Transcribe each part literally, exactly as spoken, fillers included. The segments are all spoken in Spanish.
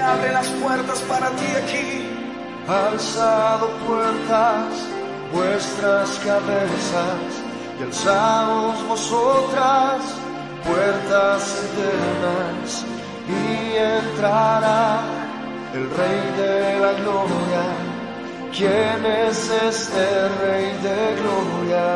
abre las puertas para ti aquí. Alzado puertas, vuestras cabezas, y alzaos vosotras, puertas eternas, y entrará el Rey de la Gloria. ¿Quién es este Rey de Gloria?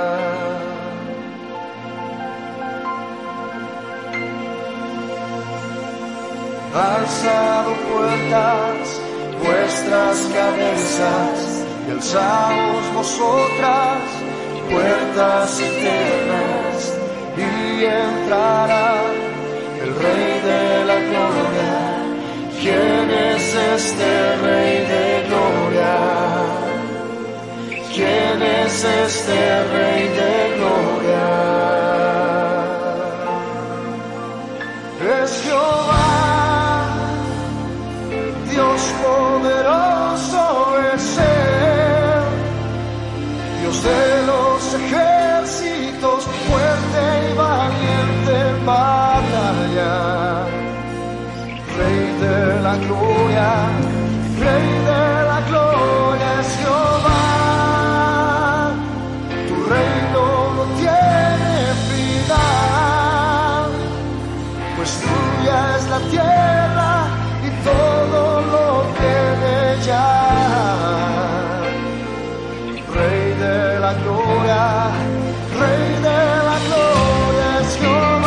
Alzado puertas, vuestras cabezas, y alzaos vosotras, puertas eternas, y entrará el Rey de la Gloria. ¿Quién es este Rey de Gloria? ¿Quién es este Rey de Gloria? Es Jehová, Dios poderoso es Él, Dios de los ejércitos, fuerte y valiente en batalla. Rey de la gloria, Rey de la gloria es Jehová. Tu reino no tiene final, pues tuya es la tierra y todo lo que en ella. Rey de la gloria, Rey de la gloria es Jehová.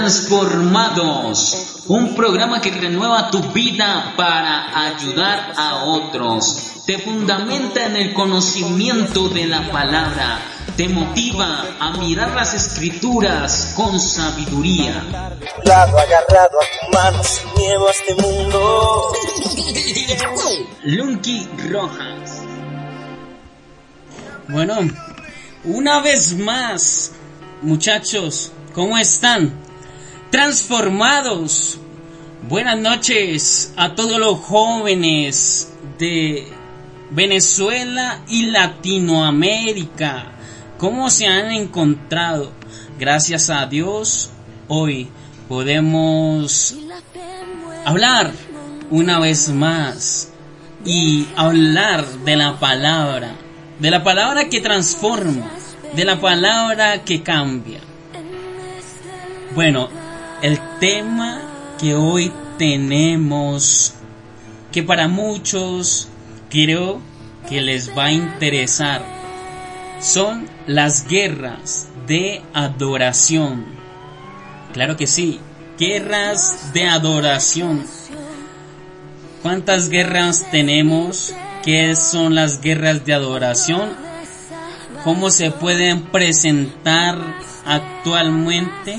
Transformados, un programa que renueva tu vida para ayudar a otros. Te fundamenta en el conocimiento de la palabra. Te motiva a mirar las escrituras con sabiduría. Lado agarrado a tu mano sin miedo a este mundo. Lunky Rojas. Bueno, una vez más, muchachos, ¿cómo están? Transformados. Buenas noches a todos los jóvenes de Venezuela y Latinoamérica. ¿Cómo se han encontrado? Gracias a Dios, hoy podemos hablar una vez más y hablar de la palabra, de la palabra que transforma, de la palabra que cambia. Bueno, el tema que hoy tenemos, que para muchos creo que les va a interesar, son las guerras de adoración. Claro que sí, guerras de adoración. ¿Cuántas guerras tenemos? ¿Qué son las guerras de adoración? ¿Cómo se pueden presentar actualmente?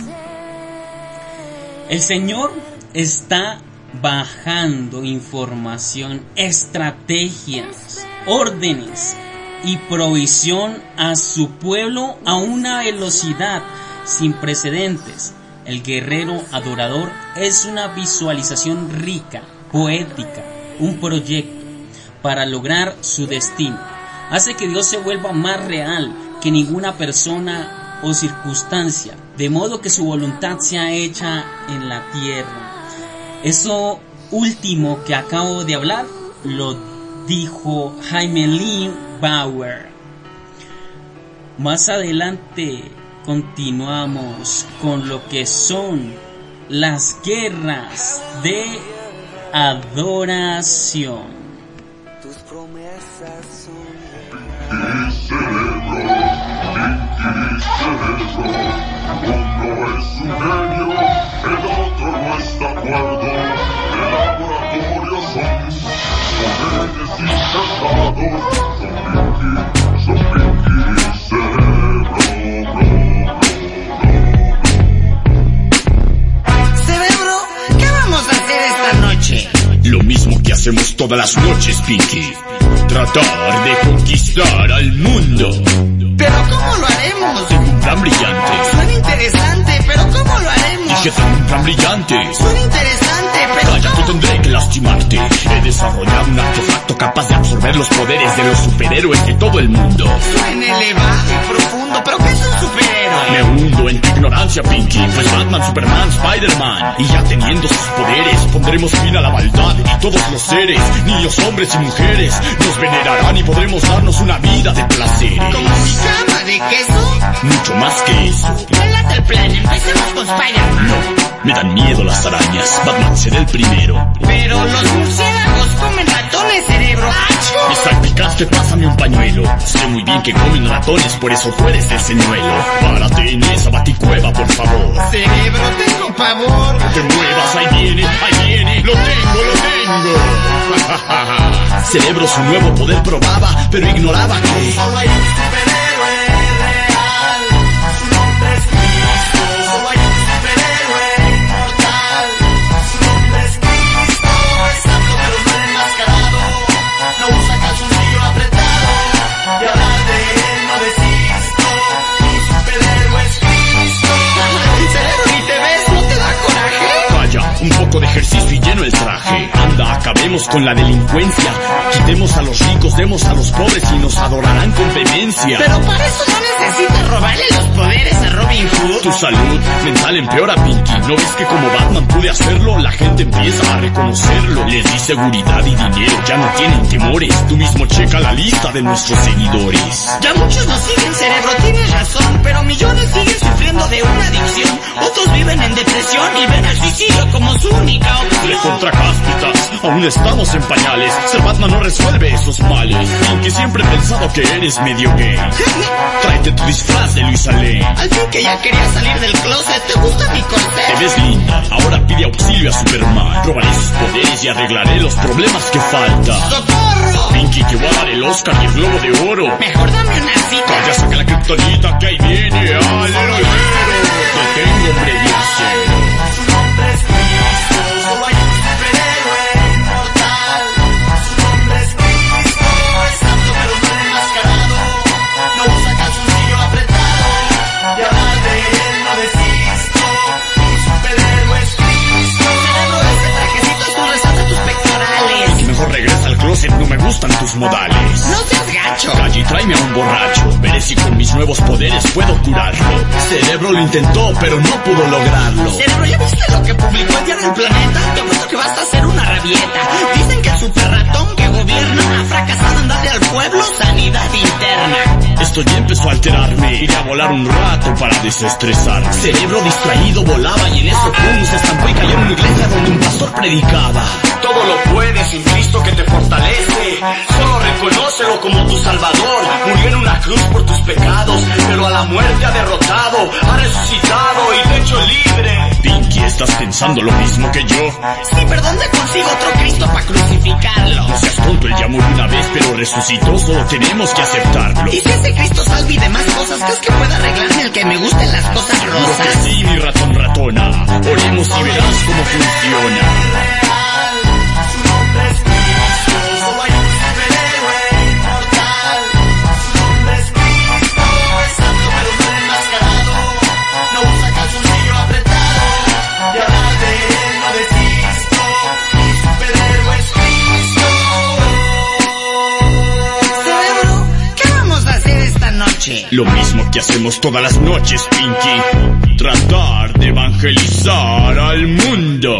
El Señor está bajando información, estrategias, órdenes y provisión a su pueblo a una velocidad sin precedentes. El guerrero adorador es una visualización rica, poética, un proyecto para lograr su destino. Hace que Dios se vuelva más real que ninguna persona o circunstancia, de modo que su voluntad sea hecha en la tierra. Eso último que acabo de hablar lo dijo Jaime Lee Bauer. Más adelante continuamos con lo que son las guerras de adoración. Tus promesas son uno es un genio, el otro no está acuerdo. El laboratorio son poderes insertados. Son Pinky, son Pinky, cerebro, bro, bro, bro. Cerebro, ¿qué vamos a hacer esta noche? Lo mismo que hacemos todas las noches, Pinky. Tratar de conquistar al mundo. ¿Pero cómo lo haremos? Tengo un plan brillante. Suena interesante, pero ¿cómo lo haremos? Dije tengo un plan brillante. Suena interesante, pero Calla, ¿cómo? que tendré que lastimarte. He desarrollado un artefacto capaz de absorber los poderes de los superhéroes de todo el mundo. Suena elevado y profundo, ¿pero qué es un superhéroe? Me hundo en tu ignorancia, Pinky. Pues Batman, Superman, Spider-Man. Y ya teniendo sus poderes, pondremos fin a la maldad y todos los seres, niños, hombres y mujeres, nos venerarán y podremos darnos una vida de placeres. ¿Como pijama de queso? Mucho más que eso. Relata el plan, empecemos con Spider-Man. No, me dan miedo las arañas. Batman será el primero. Pero los murciélagos comen ratones, cerebro. ¡Achú! Me salpicaste, pásame un pañuelo. Sé muy bien que comen ratones, por eso tú eres el señuelo. Párate en esa baticueva, por favor. Cerebro, tengo pavor. No te muevas, ahí viene, ahí viene. Lo tengo, lo tengo. Cerebro su nuevo poder probaba, pero ignoraba que solo hay un superhéroe real. Su nombre es Cristo. Solo hay un superhéroe inmortal. Su nombre es Cristo. Es santo pero no enmascarado. No usa calzoncillo apretado. Y hablar de él no desisto. Mi superhéroe es Cristo. Cerebro, ni te ves, ¿no te da coraje? Vaya, un poco de ejercicio y lleno el traje. Anda, acabemos con la delincuencia. Quitemos a los ricos, demos a los pobres y nos adorarán con vehemencia. Pero para eso no necesitas robarle los poderes a Robin Hood. Tu salud mental empeora, Pinky. ¿No ves que como Batman pude hacerlo? La gente empieza a reconocerlo. Les di seguridad y dinero, ya no tienen temores. Tú mismo checa la lista de nuestros seguidores. Ya muchos nos siguen, cerebro, tienes razón. Pero millones siguen sufriendo de una adicción. Otros viven en depresión y ven al suicidio como su única opción. Hazle contra cáspitas, aún estamos en pañales. Ser Batman no resuelve esos males. Aunque siempre he pensado que eres medio gay. Tráete tu disfraz de Luisa Lane. Al fin que ya quería salir del closet, ¿te gusta mi corte? Te ves linda, ahora pide auxilio a Superman. Robaré sus poderes y arreglaré los problemas que faltan. ¡Socorro! Pinky, te voy a dar el Oscar y el Globo de Oro. Mejor dame una cita. Ya saca la kriptonita que ahí viene. ¡Alero, alero! Te tengo, hombre, dice. Su nombre es Cristo, solo hay un superhéroe inmortal. Su nombre es Cristo, es santo pero no enmascarado. No usa calzoncillo apretado, y hablar de él no desisto. Mi superhéroe es Cristo. Cerebro, ese trajecito azul resalta tus pectorales. Que mejor regresa al closet, no me gustan tus modales. No seas gacho. Calle, tráeme a un borracho. Veré si con mis nuevos poderes puedo curarlo. Cerebro lo intentó, pero no pudo lograrlo. Cerebro, ¿ya viste lo que publicó el Diario del Planeta? Te apuesto que vas a hacer una rabieta. Dicen que el super ratón que gobierna ha fracasado en darle al pueblo sanidad interna. Esto ya empezó a alterarme. Iré a volar un rato para desestresarme. Cerebro distraído volaba y en eso pum, se estampó y cayó en una iglesia donde un pastor predicaba. Todo lo puedes en Cristo que te fortalece. Solo reconócelo como tu Salvador. Murió en una cruz por tus pecados, pero a la muerte ha derrotado, ha resucitado y te hecho libre. Pinky, ¿estás pensando lo mismo que yo? Sí, pero ¿dónde consigo otro Cristo para crucificarlo? No seas tonto, él ya murió una vez, pero resucitó, solo tenemos que aceptarlo. Y si ese Cristo salve y demás cosas, ¿crees que pueda arreglarme el que me gusten las cosas Lo que rosas? sí, mi ratón ratona, oremos y verás cómo funciona. Su nombre es Cristo, solo hay un superhéroe inmortal. Su nombre es Cristo, es santo pero no enmascarado. No usa calzoncillo apretado, y hablar de él no desisto. Mi superhéroe es Cristo. Cerebro, ¿qué vamos a hacer esta noche? Lo mismo que hacemos todas las noches, Pinky. Tratar de evangelizar al mundo.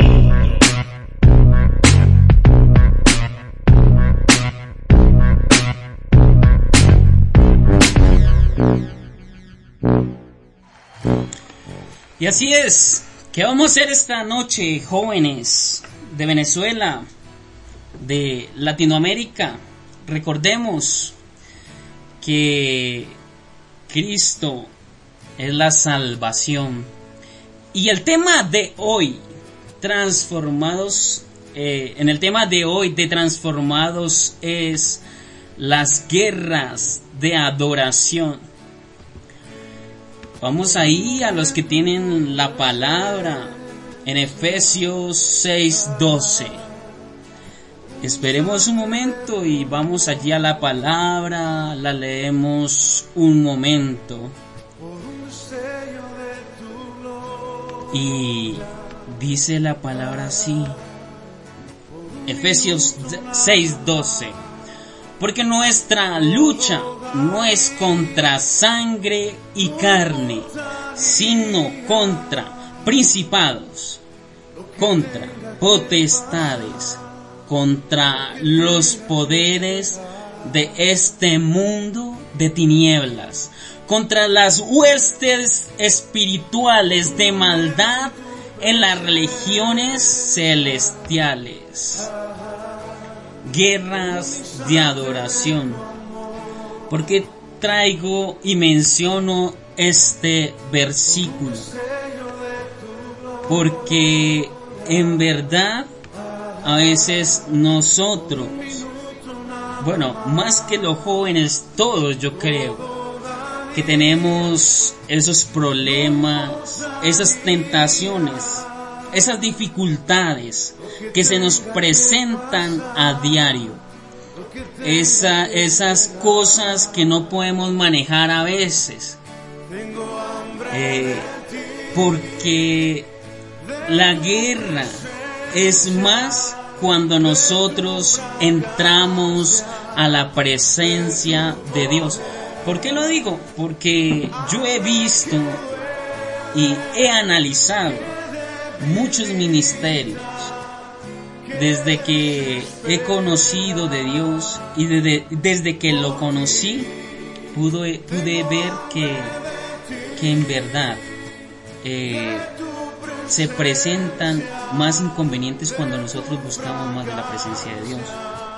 Y así es, ¿qué vamos a hacer esta noche, jóvenes de Venezuela, de Latinoamérica? Recordemos que Cristo es la salvación. Y el tema de hoy, transformados, eh, en el tema de hoy de transformados es las guerras de adoración. Vamos ahí a los que tienen la palabra en Efesios seis doce. Esperemos un momento y vamos allí a la palabra, la leemos un momento. Y dice la palabra así. Efesios seis doce. Porque nuestra lucha no es contra sangre y carne, sino contra principados, contra potestades, contra los poderes de este mundo de tinieblas, contra las huestes espirituales de maldad en las regiones celestiales. Guerras de adoración. ¿Por qué traigo y menciono este versículo? Porque en verdad a veces nosotros, bueno, más que los jóvenes, todos yo creo, que tenemos esos problemas, esas tentaciones, esas dificultades que se nos presentan a diario, esa, esas cosas que no podemos manejar a veces, eh, porque la guerra es más cuando nosotros entramos a la presencia de Dios. ¿Por qué lo digo? Porque yo he visto y he analizado muchos ministerios desde que he conocido de Dios, y desde, desde que lo conocí pude, pude ver que, que en verdad eh, se presentan más inconvenientes cuando nosotros buscamos más de la presencia de Dios.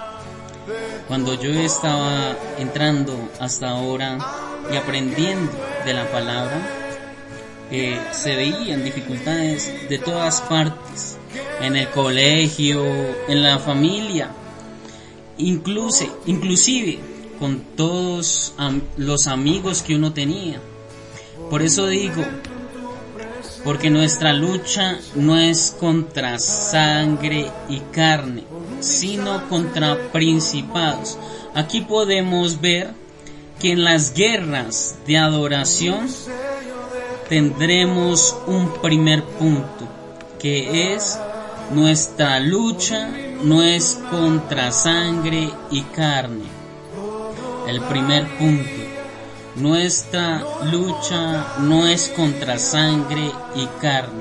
Cuando yo estaba entrando hasta ahora y aprendiendo de la palabra, eh, se veían dificultades de todas partes, en el colegio, en la familia, incluso, inclusive con todos am- los amigos que uno tenía. Por eso digo, porque nuestra lucha no es contra sangre y carne, sino contra principados. Aquí podemos ver que en las guerras de adoración tendremos un primer punto, que es: nuestra lucha no es contra sangre y carne. El primer punto: nuestra lucha no es contra sangre y carne.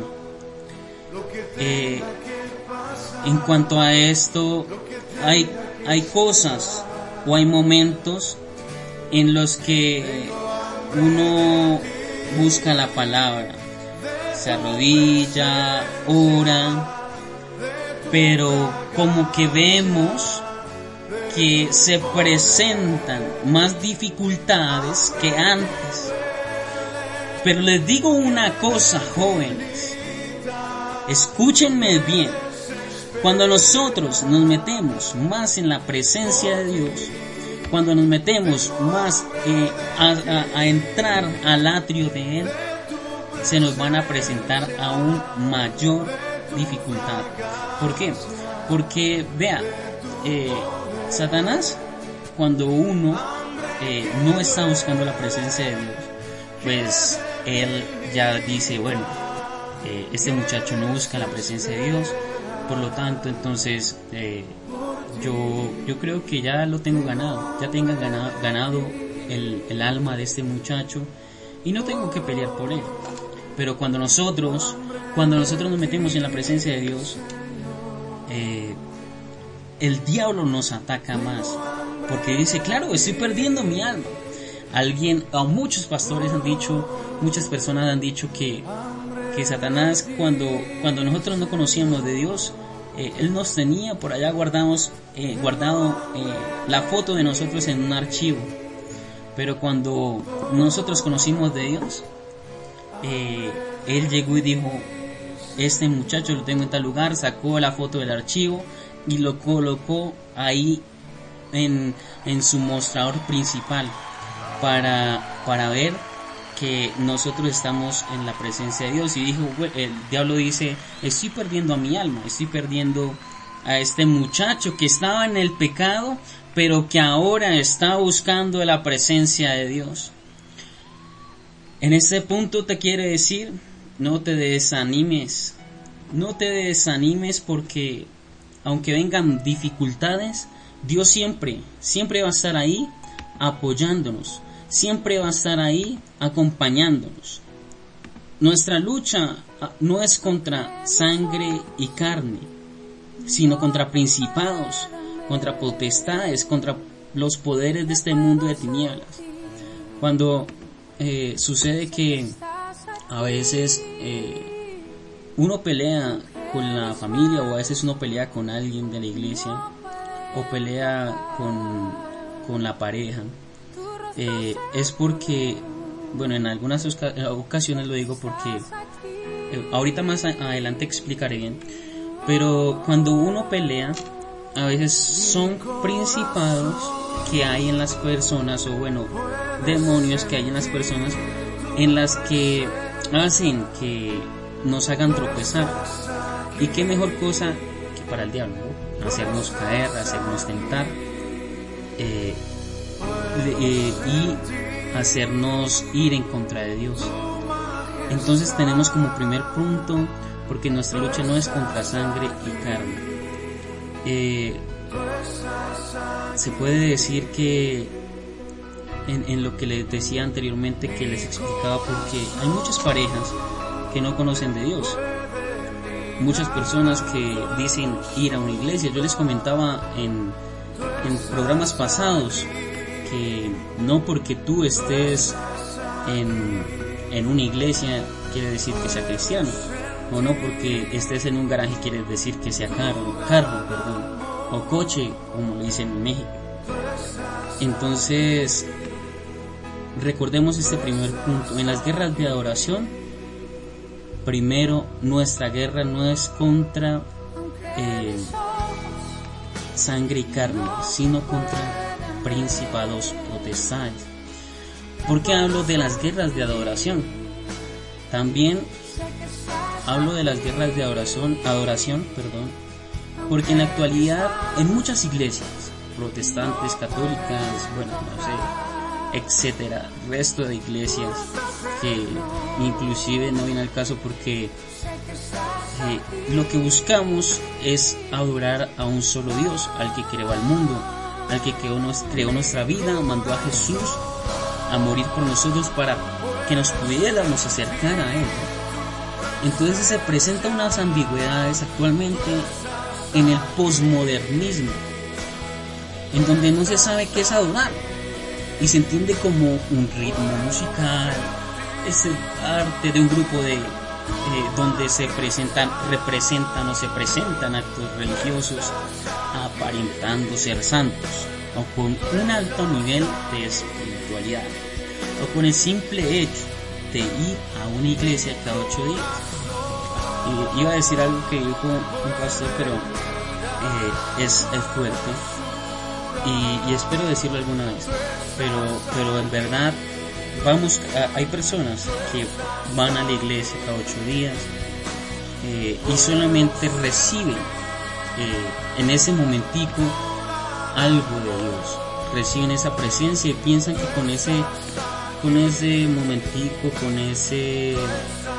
Eh, en cuanto a esto, hay, hay cosas o hay momentos en los que uno busca la palabra, se arrodilla, ora, pero como que vemos que se presentan más dificultades que antes. Pero les digo una cosa, jóvenes, escúchenme bien: cuando nosotros nos metemos más en la presencia de Dios, cuando nos metemos más eh, a, a, a entrar al atrio de Él, se nos van a presentar aún mayor dificultad. ¿Por qué? Porque, vea, eh, Satanás, cuando uno eh, no está buscando la presencia de Dios, pues él ya dice, bueno, eh, este muchacho no busca la presencia de Dios, por lo tanto, entonces eh, yo yo creo que ya lo tengo ganado, ya tengo ganado, ganado el, el alma de este muchacho y no tengo que pelear por él. Pero cuando nosotros, cuando nosotros nos metemos en la presencia de Dios, eh, el diablo nos ataca más, porque dice, claro, estoy perdiendo mi alma. Alguien, o muchos pastores han dicho, muchas personas han dicho que, que Satanás, cuando, cuando nosotros no conocíamos de Dios, eh, él nos tenía por allá guardamos, eh, guardado eh, la foto de nosotros en un archivo. Pero cuando nosotros conocimos de Dios, eh, él llegó y dijo, este muchacho lo tengo en tal lugar, sacó la foto del archivo y lo colocó ahí en, en su mostrador principal para, para ver que nosotros estamos en la presencia de Dios. Y dijo, bueno, el diablo dice, estoy perdiendo a mi alma, estoy perdiendo a este muchacho que estaba en el pecado, pero que ahora está buscando la presencia de Dios. En este punto te quiere decir, no te desanimes, no te desanimes, porque aunque vengan dificultades, Dios siempre, siempre va a estar ahí apoyándonos, siempre va a estar ahí acompañándonos. Nuestra lucha no es contra sangre y carne, sino contra principados, contra potestades, contra los poderes de este mundo de tinieblas. Cuando eh, sucede que a veces eh, uno pelea con la familia, o a veces uno pelea con alguien de la iglesia, o pelea con, con la pareja, eh, es porque, bueno, en algunas ocasiones lo digo porque eh, ahorita más adelante explicaré bien, pero cuando uno pelea, a veces son principados que hay en las personas, o bueno, demonios que hay en las personas, en las que hacen que nos hagan tropezar. Y qué mejor cosa que para el diablo, ¿no? Hacernos caer, hacernos tentar, eh, eh, y hacernos ir en contra de Dios. Entonces tenemos como primer punto, porque nuestra lucha no es contra sangre y carne. Eh, se puede decir que en, en lo que les decía anteriormente, que les explicaba, porque hay muchas parejas que no conocen de Dios, muchas personas que dicen ir a una iglesia. Yo les comentaba en, en programas pasados que no porque tú estés en, en una iglesia quiere decir que sea cristiano. o no porque estés en un garaje quiere decir que sea carro, carro, perdón, o coche, como le dicen en México. Entonces, recordemos este primer punto. En las guerras de adoración, primero, nuestra guerra no es contra eh, sangre y carne, sino contra principados, potestades. ¿Por qué hablo de las guerras de adoración? También hablo de las guerras de adoración, adoración, perdón, porque en la actualidad en muchas iglesias, protestantes, católicas, bueno, no sé, etcétera, resto de iglesias que inclusive no viene al caso porque eh, lo que buscamos es adorar a un solo Dios, al que creó al mundo, al que creó, nos, creó nuestra vida, mandó a Jesús a morir por nosotros para que nos pudiéramos acercar a Él. Entonces se presentan unas ambigüedades actualmente en el posmodernismo, en donde no se sabe qué es adorar y se entiende como un ritmo musical, es parte de un grupo de eh, donde se presentan, representan o se presentan actos religiosos aparentando ser santos o con un alto nivel de espiritualidad o con el simple hecho de ir a una iglesia cada ocho días. Y iba a decir algo que dijo un pastor, pero eh, es, es fuerte y, y espero decirlo alguna vez, pero, pero en verdad vamos a, hay personas que van a la iglesia cada ocho días eh, y solamente reciben eh, en ese momentico algo de Dios, reciben esa presencia y piensan que con ese con ese momentico, con ese eh,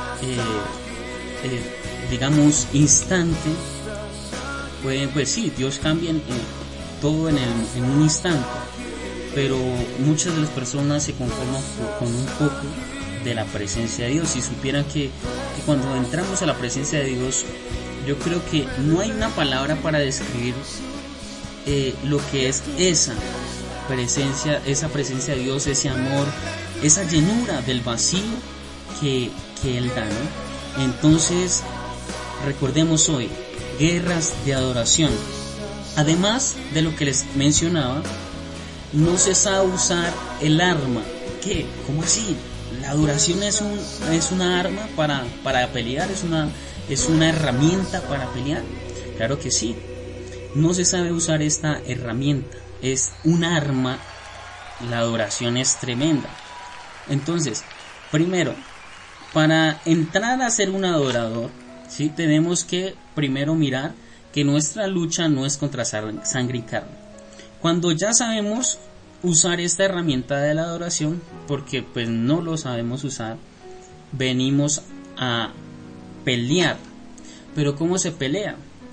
eh, digamos instante, pues, pues sí, Dios cambia en, en, todo en, el, en un instante, pero muchas de las personas se conforman con un poco de la presencia de Dios. Si supieran que, que cuando entramos a la presencia de Dios, yo creo que no hay una palabra para describir eh, lo que es esa presencia, esa presencia de Dios, ese amor, esa llenura del vacío que, que Él da, ¿no? Entonces, recordemos hoy, guerras de adoración. Además de lo que les mencionaba, no se sabe usar el arma. ¿Qué? ¿Cómo así? La adoración es un es una arma para, para pelear, es una, es una herramienta para pelear. Claro que sí. No se sabe usar esta herramienta. Es un arma. La adoración es tremenda. Entonces, primero, para entrar a ser un adorador, ¿sí? Tenemos que primero mirar que nuestra lucha no es contra sangre y carne. Cuando ya sabemos usar esta herramienta de la adoración, porque pues no lo sabemos usar, venimos a pelear. Pero ¿cómo se pelea?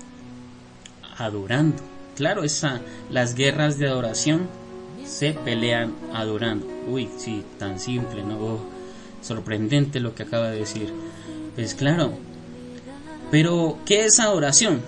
Adorando. Claro, esa, las guerras de adoración se pelean adorando. Uy, sí, tan simple, ¿no? Oh, sorprendente lo que acaba de decir. Pues claro. Pero, ¿qué es adoración?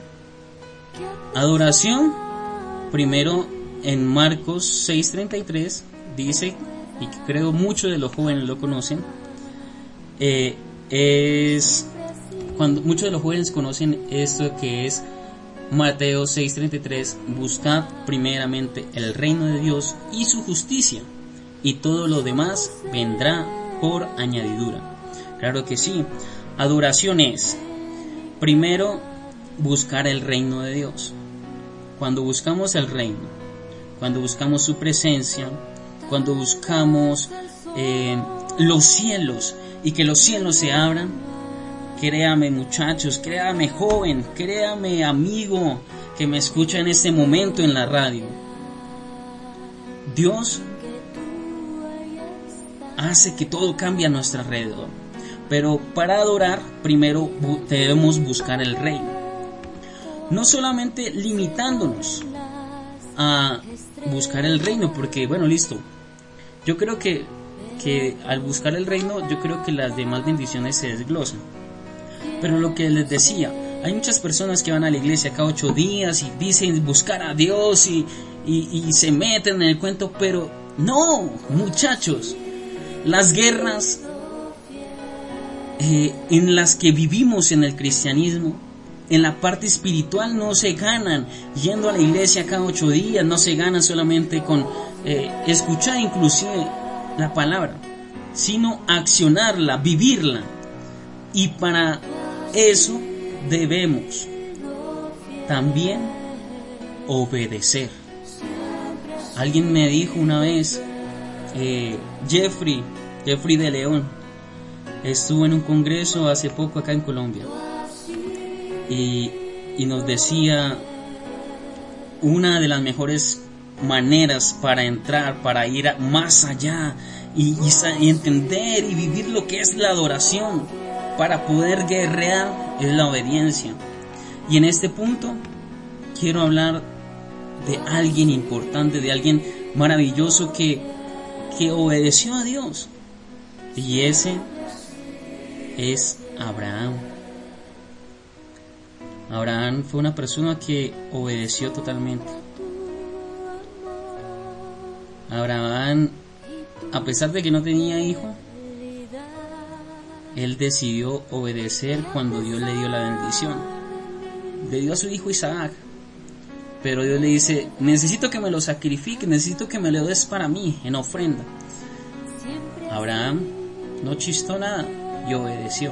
Adoración, primero en Marcos seis treinta y tres dice, y creo muchos de los jóvenes lo conocen, eh, es cuando muchos de los jóvenes conocen esto que es Mateo seis treinta y tres: buscad primeramente el reino de Dios y su justicia, y todo lo demás vendrá por añadidura. Claro que sí, adoración es primero buscar el reino de Dios. Cuando buscamos el reino, cuando buscamos su presencia, cuando buscamos eh, los cielos y que los cielos se abran, créame muchachos, créame joven, créame amigo que me escucha en este momento en la radio, Dios hace que todo cambie a nuestro alrededor. Pero para adorar, primero debemos buscar el reino. No solamente limitándonos a buscar el reino, porque bueno, listo. Yo creo que, que al buscar el reino, yo creo que las demás bendiciones se desglosan. Pero lo que les decía, hay muchas personas que van a la iglesia cada ocho días y dicen buscar a Dios y, y, y se meten en el cuento, pero no, muchachos, las guerras eh, en las que vivimos en el cristianismo, en la parte espiritual, no se ganan yendo a la iglesia cada ocho días, no se ganan solamente con eh, escuchar inclusive la palabra, sino accionarla, vivirla. Y para eso debemos también obedecer. Alguien me dijo una vez, eh, Jeffrey, Jeffrey de León, estuvo en un congreso hace poco acá en Colombia y, y nos decía, una de las mejores maneras para entrar, para ir a, más allá y, y, y entender y vivir lo que es la adoración, para poder guerrear, es la obediencia. Y en este punto quiero hablar de alguien importante, de alguien maravilloso que, que obedeció a Dios. Y ese es Abraham. Abraham fue una persona que obedeció totalmente. Abraham, a pesar de que no tenía hijo, él decidió obedecer cuando Dios le dio la bendición. Le dio a su hijo Isaac, pero Dios le dice, necesito que me lo sacrifiques, necesito que me lo des para mí, en ofrenda. Abraham no chistó nada y obedeció.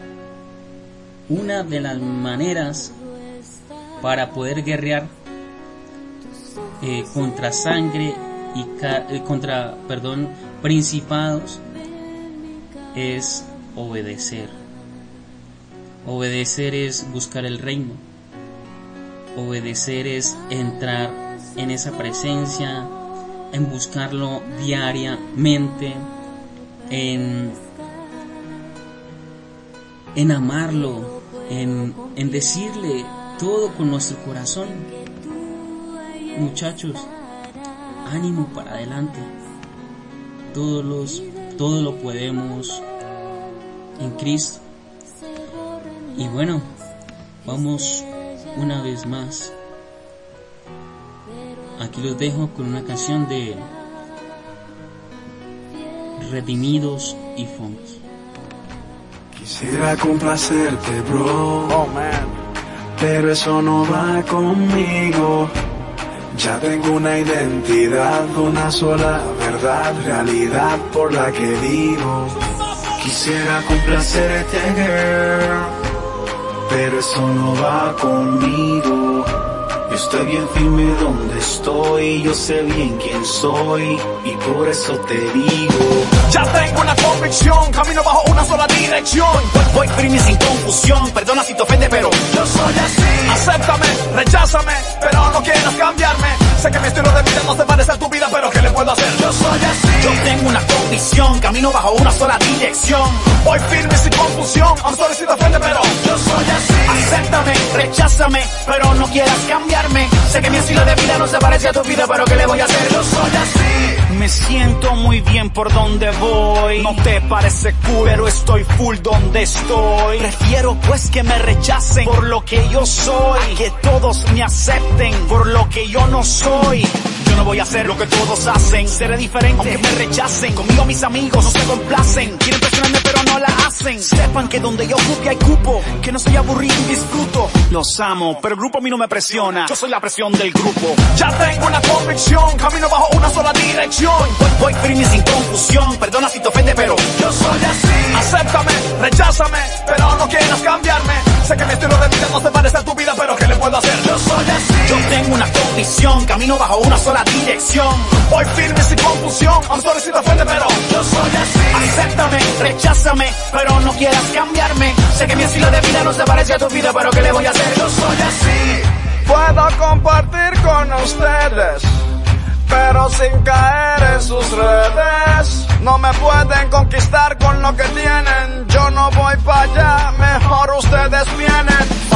Una de las maneras para poder guerrear eh, contra sangre y ca- eh, contra, perdón, principados es obedecer. Obedecer es buscar el reino. Obedecer es entrar en esa presencia, en buscarlo diariamente, en, en amarlo, en, en decirle todo con nuestro corazón. Muchachos, ánimo para adelante. Todos los, todo lo podemos en Cristo. Y bueno, vamos una vez más. Aquí los dejo con una canción de Redimidos y Fons. Quisiera complacerte, bro, oh, man. Pero eso no va conmigo. Ya tengo una identidad, una sola verdad, realidad por la que vivo. Quisiera complacerte, girl, pero eso no va conmigo. Yo estoy bien firme donde estoy, yo sé bien quién soy y por eso te digo. Ya tengo una convicción, camino bajo una sola dirección. Voy firme sin confusión, perdona si te ofende pero yo soy así. Acéptame, recházame, pero no quieras cambiarme. Sé que mi estilo de vida no se parece a tu vida, pero ¿qué le puedo hacer? Yo soy así. Yo tengo una convicción, camino bajo una sola dirección. Voy firme sin confusión, I'm sorry si te ofende pero yo soy así. Acéptame, recházame, pero no quieras cambiarme. Sé que mi estilo de vida no se parece a tu vida, pero ¿qué le voy a hacer? Yo soy así. Me siento muy bien por donde voy. No te parece cool, pero estoy full donde estoy. Prefiero pues que me rechacen por lo que yo soy, a que todos me acepten por lo que yo no soy. Yo no voy a hacer lo que todos hacen, seré diferente aunque me rechacen. Conmigo mis amigos no se complacen, quieren presionarme pero no la hacen. Sepan que donde yo ocupe hay cupo, que no soy aburrido y disfruto. Los amo, pero el grupo a mí no me presiona, yo soy la presión del grupo. Ya tengo una convicción, camino bajo una sola dirección. Voy, voy firme sin confusión, perdona si te ofende pero yo soy así. Acéptame, recházame, pero no quieras cambiarme. Sé que mi estilo de vida no se parece a tu vida, pero ¿qué le puedo hacer? Yo soy así. Yo tengo una convicción, camino bajo una sola dirección. Voy firme sin confusión, I'm sorry si te ofende pero yo soy así. Acéptame, recházame, pero no quieras cambiarme. Sé que mi estilo de vida no se parece a tu vida, pero ¿qué le voy a hacer? Yo soy así. Puedo compartir con ustedes, pero sin caer en sus redes. No me pueden conquistar con lo que tienen, yo no voy para allá, mejor ustedes vienen.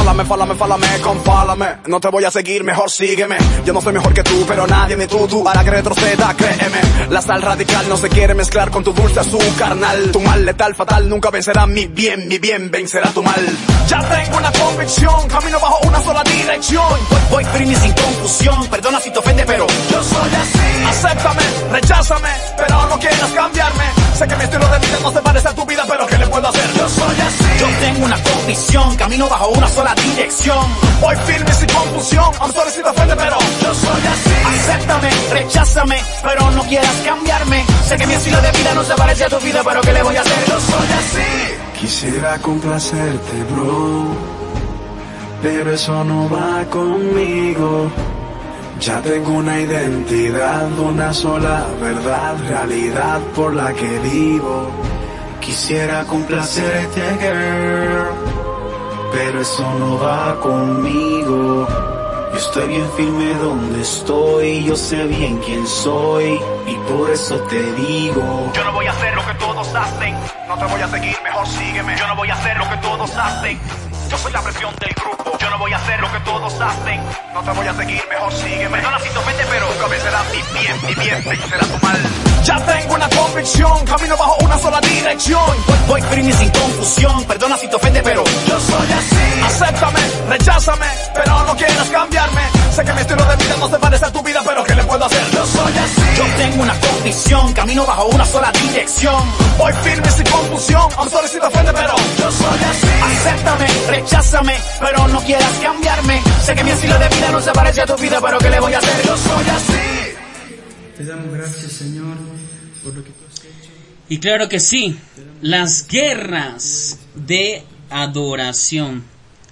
Fálame, fálame, fálame, compálame. No te voy a seguir, mejor sígueme. Yo no soy mejor que tú, pero nadie ni tú, tú hará que retroceda, créeme. La sal radical no se quiere mezclar con tu dulce azúcar carnal. Tu mal letal, fatal, nunca vencerá mi bien, mi bien vencerá tu mal. Ya tengo una convicción, camino bajo una sola dirección. Voy, voy firme y sin confusión, perdona si te ofende, pero yo soy así. Acéptame, recházame, pero no quieras cambiarme. Sé que mi estilo de vida no se parece a tu vida, pero ¿qué le puedo hacer? Yo soy así. Yo tengo una convicción, camino bajo una sola dirección. Voy firme y sin confusión, I'm sorry si te ofende, pero yo soy así. Acéptame, recházame, pero no quieras cambiarme. Sé que mi estilo de vida no se parece a tu vida, pero ¿qué le voy a hacer? Yo soy así. Quisiera complacerte, bro, pero eso no va conmigo. Ya tengo una identidad, una sola verdad, realidad por la que vivo. Quisiera complacerte, girl, pero eso no va conmigo. Yo estoy bien firme donde estoy, yo sé bien quién soy, y por eso te digo, yo no voy a hacer lo que todos hacen, no te voy a seguir, mejor sígueme. Yo no voy a hacer lo que todos hacen, yo soy la presión del grupo. Yo no voy a hacer lo que todos hacen, no te voy a seguir, mejor sígueme. Perdona si te ofende, pero nunca vencerá mi bien, mi bien vencerá tu mal. Ya tengo una convicción, camino bajo una sola dirección. Voy, voy firme y sin confusión, perdona si te ofende, pero yo soy así. Acéptame, recházame, pero no quieras cambiarme. Sé que mi estilo de vida no se parece a tu vida, pero ¿qué le puedo hacer? Yo soy así. Yo tengo una convicción, camino bajo una sola dirección. Voy firme y sin confusión, I'm sorry si te ofende, pero yo soy así. Acéptame, recházame, pero no quieras cambiarme. Sé que mi estilo de vida no se parece a tu vida, pero ¿qué le voy a hacer? Yo soy así. Te damos gracias, Señor, por lo que tú has hecho. Y claro que sí, las guerras de adoración.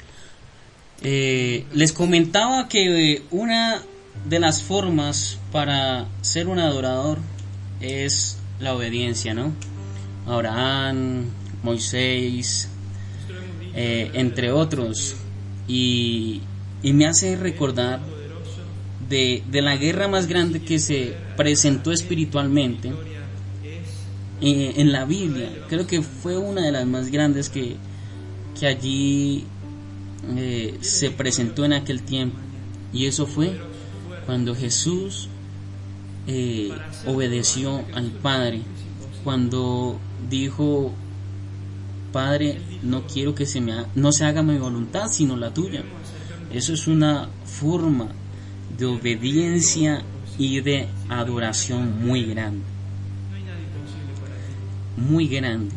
Eh, les comentaba que una de las formas para ser un adorador es la obediencia, ¿no? Abraham, Moisés, eh, entre otros. Y, y me hace recordar de, de la guerra más grande que se presentó espiritualmente eh, en la Biblia. Creo que fue una de las más grandes que, que allí eh, se presentó en aquel tiempo. Y eso fue cuando Jesús eh, obedeció al Padre, cuando dijo: Padre, no quiero que se me ha, no se haga mi voluntad sino la tuya. Eso es una forma de obediencia y de adoración muy grande, muy grande,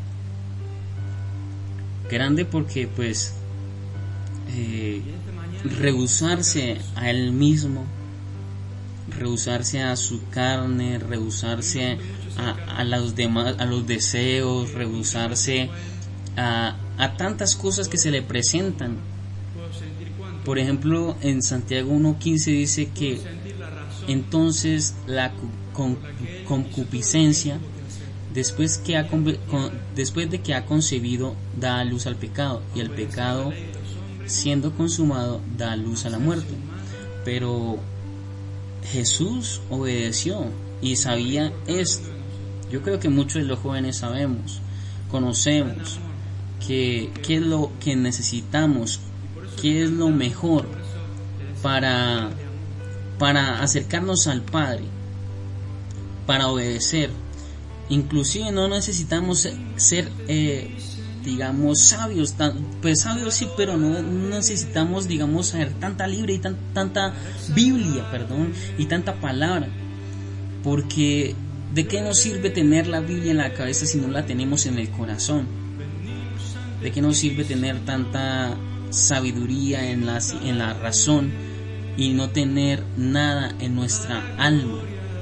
grande porque pues eh, rehusarse a él mismo, rehusarse a su carne, rehusarse a, a los demás, a los deseos, rehusarse a, a tantas cosas que se le presentan. Por ejemplo, en Santiago uno quince dice que entonces la con, concupiscencia, después que ha con, después de que ha concebido, da a luz al pecado, y el pecado, siendo consumado, da a luz a la muerte. Pero Jesús obedeció y sabía esto. Yo creo que muchos de los jóvenes sabemos, conocemos que qué es lo que necesitamos, qué es lo mejor para para acercarnos al Padre, para obedecer. Inclusive no necesitamos ser eh, digamos sabios, tan, pues sabios sí, pero no, no necesitamos, digamos, saber tanta libre y tan, tanta Biblia, perdón, y tanta palabra, porque ¿de qué nos sirve tener la Biblia en la cabeza si no la tenemos en el corazón? ¿De qué nos sirve tener tanta sabiduría en la, en la razón y no tener nada en nuestra alma?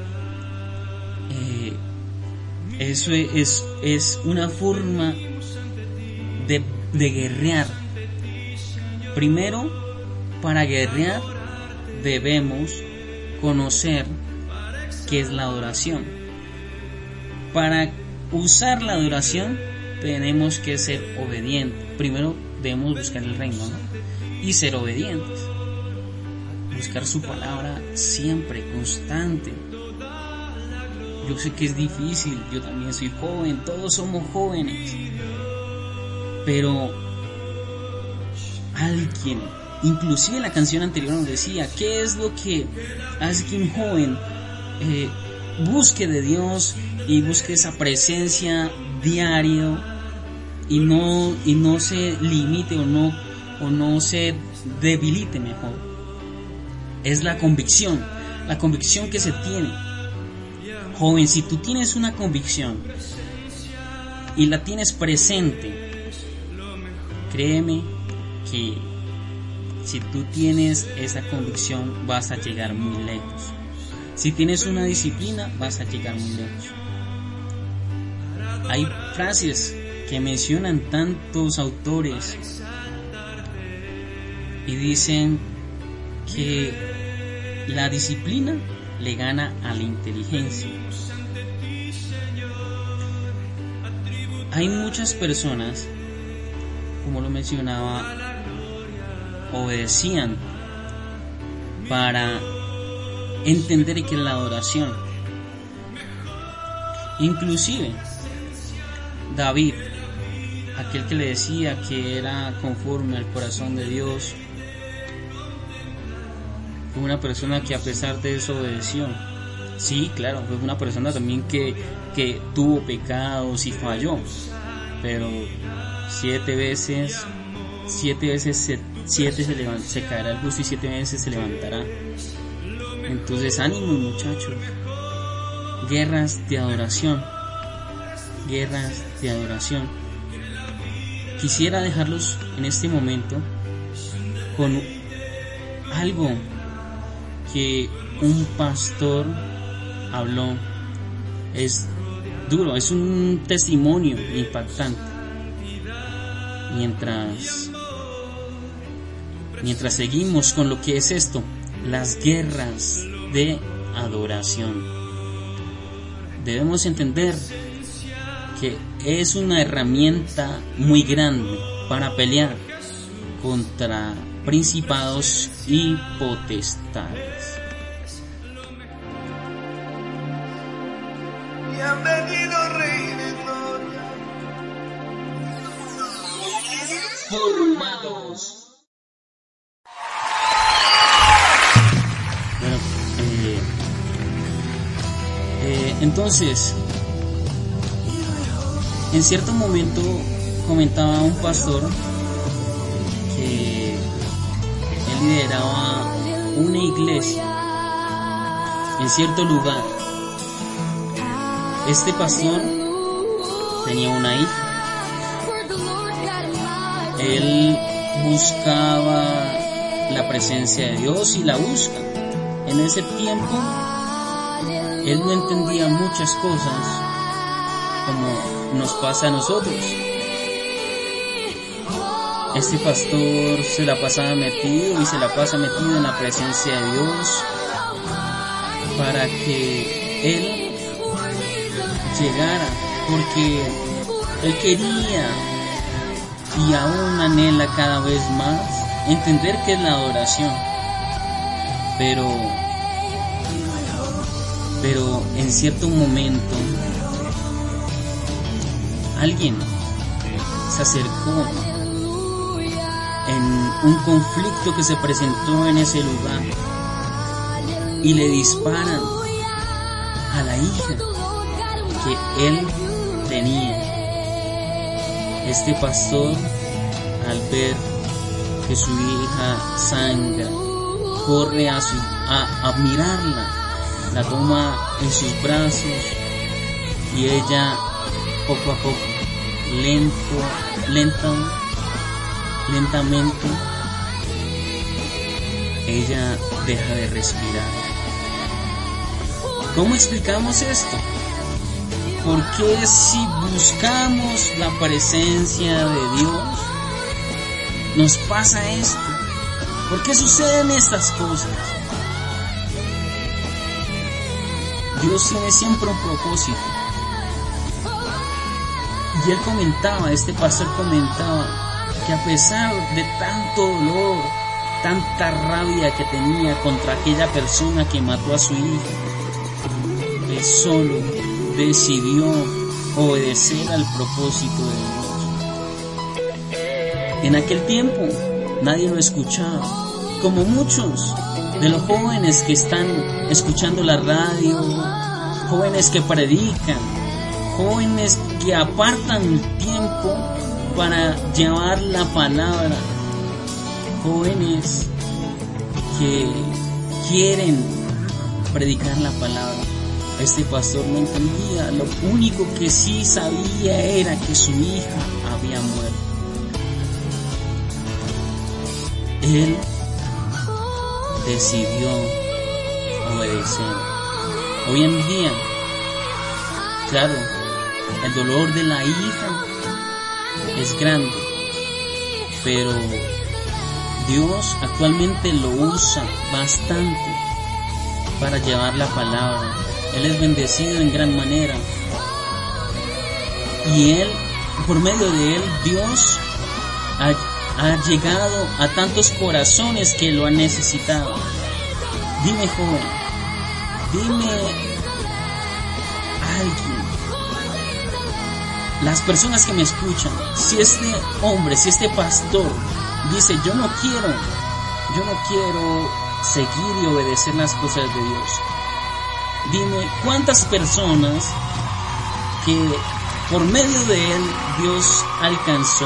Eh, eso es, es una forma de, de guerrear. Primero, para guerrear debemos conocer qué es la adoración. Para usar la adoración tenemos que ser obedientes. Primero debemos buscar el reino, ¿no? Y ser obedientes. Buscar su palabra siempre, constante. Yo sé que es difícil, yo también soy joven, todos somos jóvenes. Pero alguien. Inclusive la canción anterior nos decía, ¿qué es lo que hace que un joven eh, busque de Dios y busque esa presencia diario y no, y no se limite o no, o no se debilite mejor? Es la convicción, la convicción que se tiene. Joven, si tú tienes una convicción y la tienes presente, créeme que si tú tienes esa convicción vas a llegar muy lejos. Si tienes una disciplina vas a llegar muy lejos. Hay frases que mencionan tantos autores y dicen que la disciplina le gana a la inteligencia. Hay muchas personas, como lo mencionaba, obedecían para entender qué es la adoración. Inclusive David, aquel que le decía que era conforme al corazón de Dios, fue una persona que a pesar de eso obedeció. Sí, claro, fue una persona también que, que tuvo pecados y falló, pero siete veces, siete veces se, siete se, levant, se caerá el justo y siete veces se levantará. Entonces ánimo, muchachos. Guerras de adoración, guerras de adoración. Quisiera dejarlos en este momento con algo que un pastor habló. Es duro, es un testimonio impactante. Mientras mientras seguimos con lo que es esto, las guerras de adoración, debemos entender que es una herramienta muy grande para pelear contra principados y potestades. Bienvenido, Rey de Gloria. Formados. Bueno, eh, eh, entonces, en cierto momento comentaba un pastor que él lideraba una iglesia en cierto lugar. Este pastor tenía una hija. Él buscaba la presencia de Dios y la busca. En ese tiempo él no entendía muchas cosas como nos pasa a nosotros. Este pastor se la pasaba metido y se la pasa metido en la presencia de Dios para que él llegara, porque él quería y aún anhela cada vez más entender qué es la adoración. Pero pero en cierto momento alguien se acercó en un conflicto que se presentó en ese lugar y le disparan a la hija que él tenía. Este pastor, al ver que su hija sangra, corre a, su, a, a mirarla, la toma en sus brazos y ella poco a poco, lento, lento, lentamente, ella deja de respirar. ¿Cómo explicamos esto? ¿Por qué si buscamos la presencia de Dios nos pasa esto? ¿Por qué suceden estas cosas? Dios tiene siempre un propósito. Y él comentaba, este pastor comentaba, que a pesar de tanto dolor, tanta rabia que tenía contra aquella persona que mató a su hija, él solo decidió obedecer al propósito de Dios. En aquel tiempo nadie lo escuchaba. Como muchos de los jóvenes que están escuchando la radio, jóvenes que predican, jóvenes que apartan el tiempo para llevar la palabra, jóvenes que quieren predicar la palabra. Este pastor no entendía, lo único que sí sabía era que su hija había muerto. Él decidió obedecer. Hoy en día, claro, el dolor de la hija es grande, pero Dios actualmente lo usa bastante para llevar la palabra. Él es bendecido en gran manera. Y Él, por medio de Él, Dios ha, ha llegado a tantos corazones que lo han necesitado. Dime, joven, dime alguien, las personas que me escuchan, si este hombre, si este pastor dice, yo no quiero, yo no quiero seguir y obedecer las cosas de Dios. Dime, ¿cuántas personas que por medio de él Dios alcanzó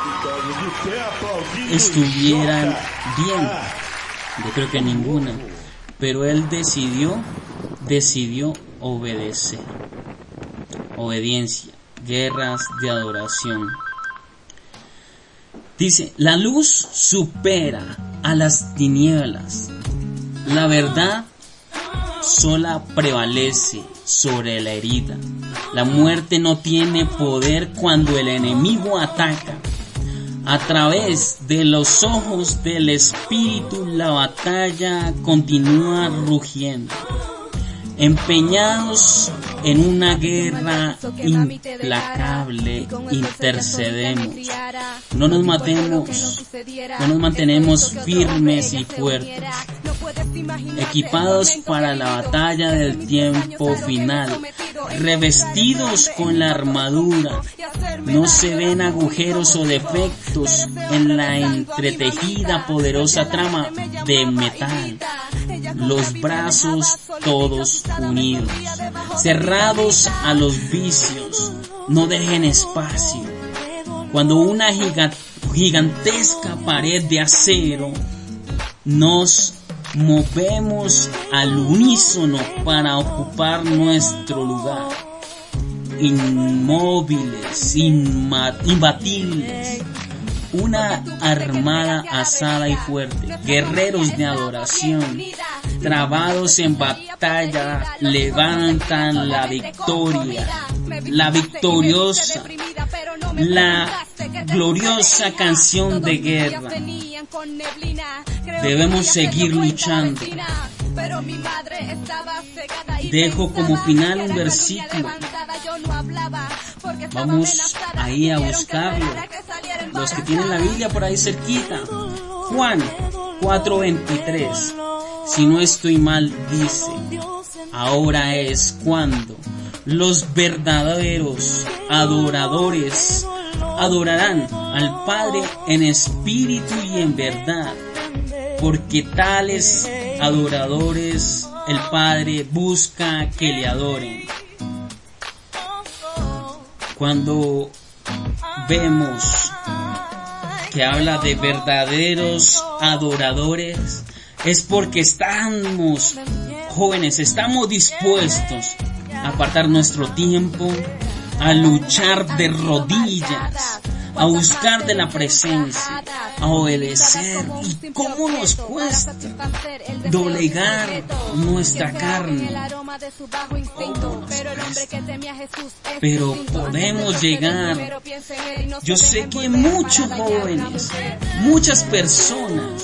estuvieran bien? Yo creo que ninguna. Pero él decidió, decidió obedecer. Obediencia, guerras de adoración. Dice, la luz supera a las tinieblas. La verdad sola prevalece sobre la herida. La muerte no tiene poder cuando el enemigo ataca. A través de los ojos del espíritu la batalla continúa rugiendo. Empeñados en una guerra implacable, intercedemos. No nos matemos, no nos mantenemos firmes y fuertes, equipados para la batalla del tiempo final, revestidos con la armadura. No se ven agujeros o defectos en la entretejida poderosa trama de metal. Los brazos todos unidos, cerrados a los vicios, no dejen espacio. Cuando una gigantesca pared de acero, nos movemos al unísono para ocupar nuestro lugar, inmóviles, imbatibles, una armada asada y fuerte, guerreros de adoración, trabados en batalla, levantan la victoria, la victoriosa, la gloriosa canción de guerra. Debemos seguir luchando. Dejo como final un versículo. Vamos ahí a buscarlo. Los que tienen la Biblia por ahí cerquita. Juan cuatro veintitrés. Si no estoy mal, dice: ahora es cuando los verdaderos adoradores adorarán al Padre en espíritu y en verdad, porque tales adoradores el Padre busca que le adoren. Cuando vemos que habla de verdaderos adoradores, es porque estamos jóvenes, estamos dispuestos a apartar nuestro tiempo, a luchar de rodillas, a buscar de la presencia, a obedecer. ¿Y cómo nos cuesta doblegar nuestra carne? ¿Cómo nos cuesta? Pero podemos llegar. Yo sé que muchos jóvenes, muchas personas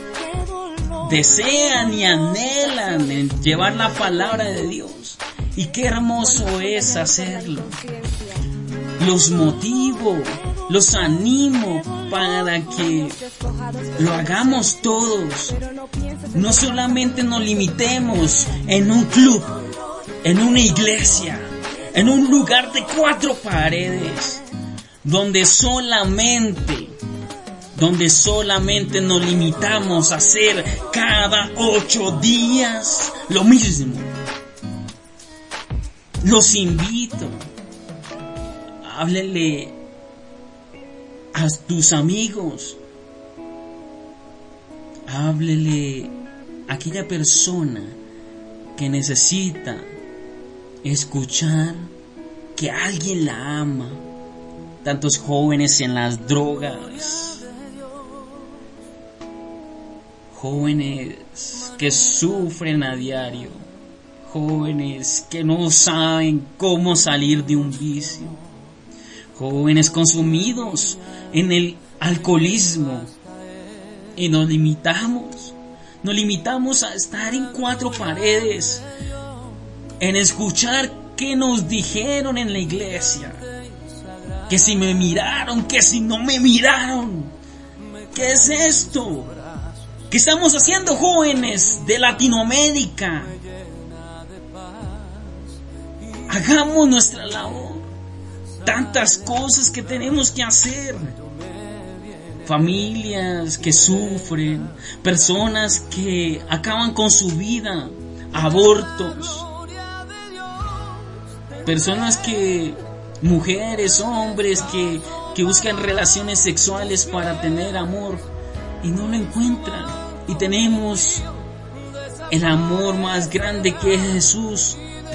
desean y anhelan en llevar la palabra de Dios. Y qué hermoso es hacerlo. Los motivo, los animo para que lo hagamos todos. No solamente nos limitemos en un club, en una iglesia, en un lugar de cuatro paredes, donde solamente donde solamente nos limitamos a hacer cada ocho días lo mismo. Los invito, háblele a tus amigos, háblele a aquella persona que necesita escuchar que alguien la ama. Tantos jóvenes en las drogas, jóvenes que sufren a diario, jóvenes que no saben cómo salir de un vicio, jóvenes consumidos en el alcoholismo, y nos limitamos, nos limitamos a estar en cuatro paredes, en escuchar qué nos dijeron en la iglesia, que si me miraron, que si no me miraron. ¿Qué es esto? ¿Qué estamos haciendo, jóvenes de Latinoamérica? Hagamos nuestra labor. Tantas cosas que tenemos que hacer. Familias que sufren, personas que acaban con su vida, abortos, personas que, mujeres, hombres que, que buscan relaciones sexuales para tener amor y no lo encuentran. Y tenemos el amor más grande que es Jesús.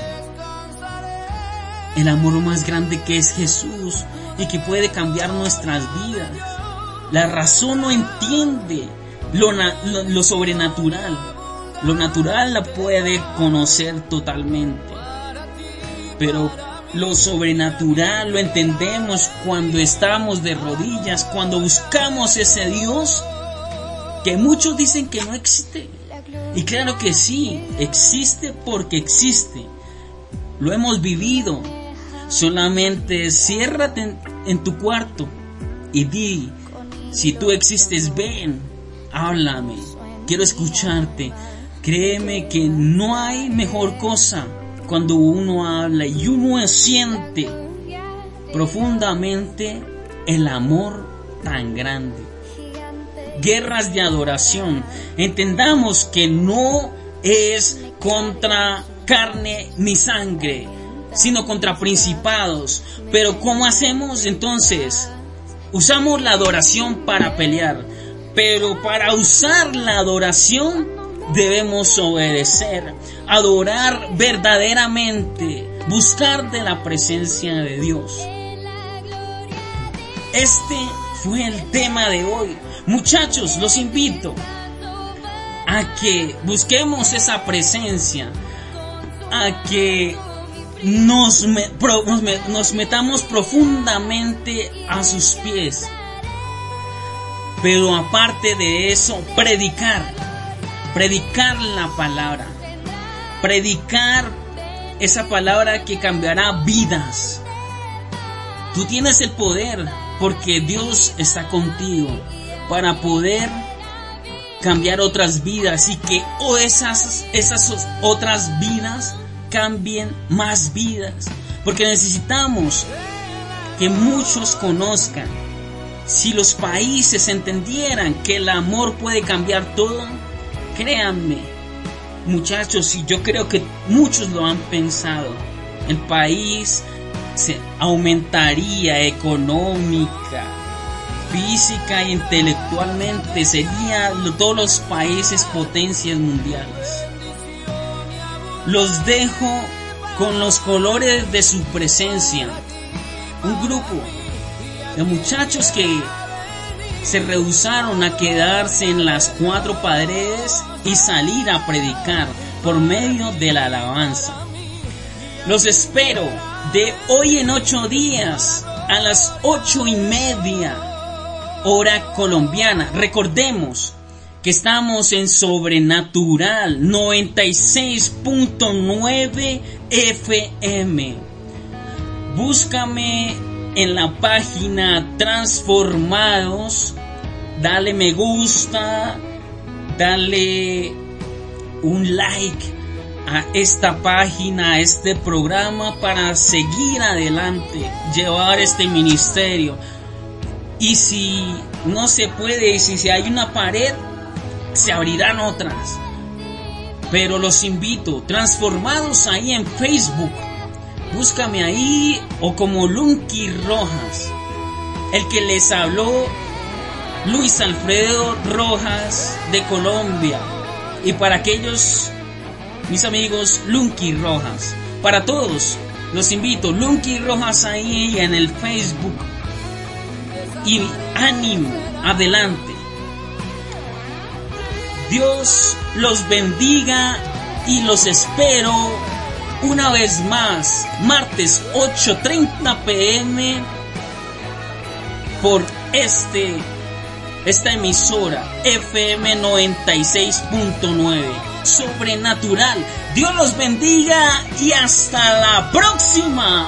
El amor más grande que es Jesús y que puede cambiar nuestras vidas. La razón no entiende lo, na- lo, lo sobrenatural. Lo natural la puede conocer totalmente. Pero lo sobrenatural lo entendemos cuando estamos de rodillas, cuando buscamos ese Dios que muchos dicen que no existe. Y claro que sí, existe porque existe. Lo hemos vivido. Solamente ciérrate en, en tu cuarto y di: si tú existes, ven, háblame, quiero escucharte. Créeme que no hay mejor cosa cuando uno habla y uno siente profundamente el amor tan grande. Guerras de adoración. Entendamos que no es contra carne ni sangre, sino contra principados. Pero ¿cómo hacemos entonces? Usamos la adoración para pelear, pero para usar la adoración debemos obedecer, adorar verdaderamente, buscar de la presencia de Dios. Este fue el tema de hoy. Muchachos, los invito a que busquemos esa presencia, a que nos, me, pro, nos, me, nos metamos profundamente a sus pies. Pero aparte de eso, predicar, predicar la palabra, predicar esa palabra que cambiará vidas. Tú tienes el poder porque Dios está contigo para poder cambiar otras vidas y que oh, esas, esas otras vidas cambien más vidas, porque necesitamos que muchos conozcan. Si los países entendieran que el amor puede cambiar todo, créanme, muchachos, y yo creo que muchos lo han pensado, el país se aumentaría económica, física e intelectualmente, sería todos los países potencias mundiales. Los dejo con los colores de su presencia. Un grupo de muchachos que se rehusaron a quedarse en las cuatro paredes y salir a predicar por medio de la alabanza. Los espero de hoy en ocho días a las ocho y media hora colombiana. Recordemos que estamos en Sobrenatural noventa y seis punto nueve F M. Búscame en la página Transformados, dale me gusta, dale un like a esta página, a este programa, para seguir adelante, llevar este ministerio. Y si no se puede, y si hay una pared, se abrirán otras. Pero los invito, Transformados, ahí en Facebook. Búscame ahí, o como Lunky Rojas. El que les habló, Luis Alfredo Rojas, de Colombia. Y para aquellos, mis amigos, Lunky Rojas. Para todos, los invito, Lunky Rojas ahí en el Facebook. Y ánimo, adelante. Dios los bendiga y los espero una vez más, martes ocho treinta pm, por este, esta emisora F M noventa y seis punto nueve, Sobrenatural. Dios los bendiga y hasta la próxima.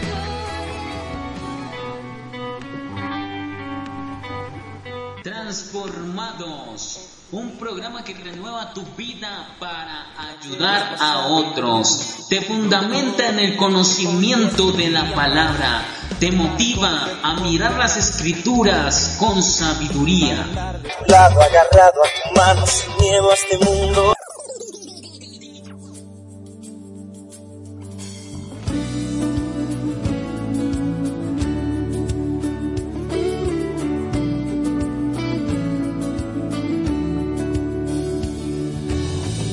Transformados, un programa que renueva tu vida para ayudar a otros. Te fundamenta en el conocimiento de la palabra. Te motiva a mirar las escrituras con sabiduría. Lado agarrado a tu mano, sin miedo a este mundo.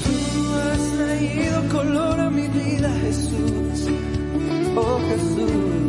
Color a mi vida, Jesús, oh Jesús.